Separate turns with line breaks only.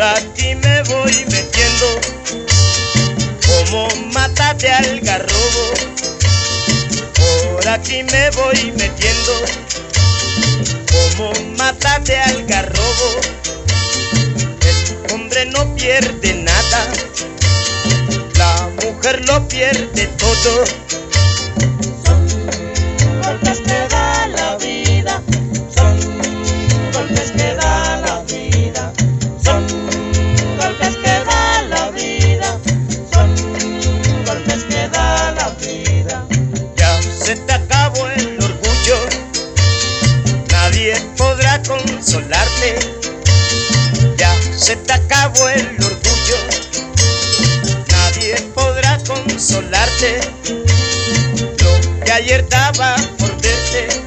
aquí me voy metiendo como mata de algarrobo. Por aquí me voy metiendo como mata de algarrobo. El hombre no pierde nada, la mujer lo pierde todo.
Son golpes que da la vida, son golpes que da la vida, son golpes que da la vida, son golpes que da la vida.
Ya se te acabó el orgullo, nadie podrá consolarte. Ya se te acabó el orgullo, nadie podrá consolarte. Lo que ayer daba por verte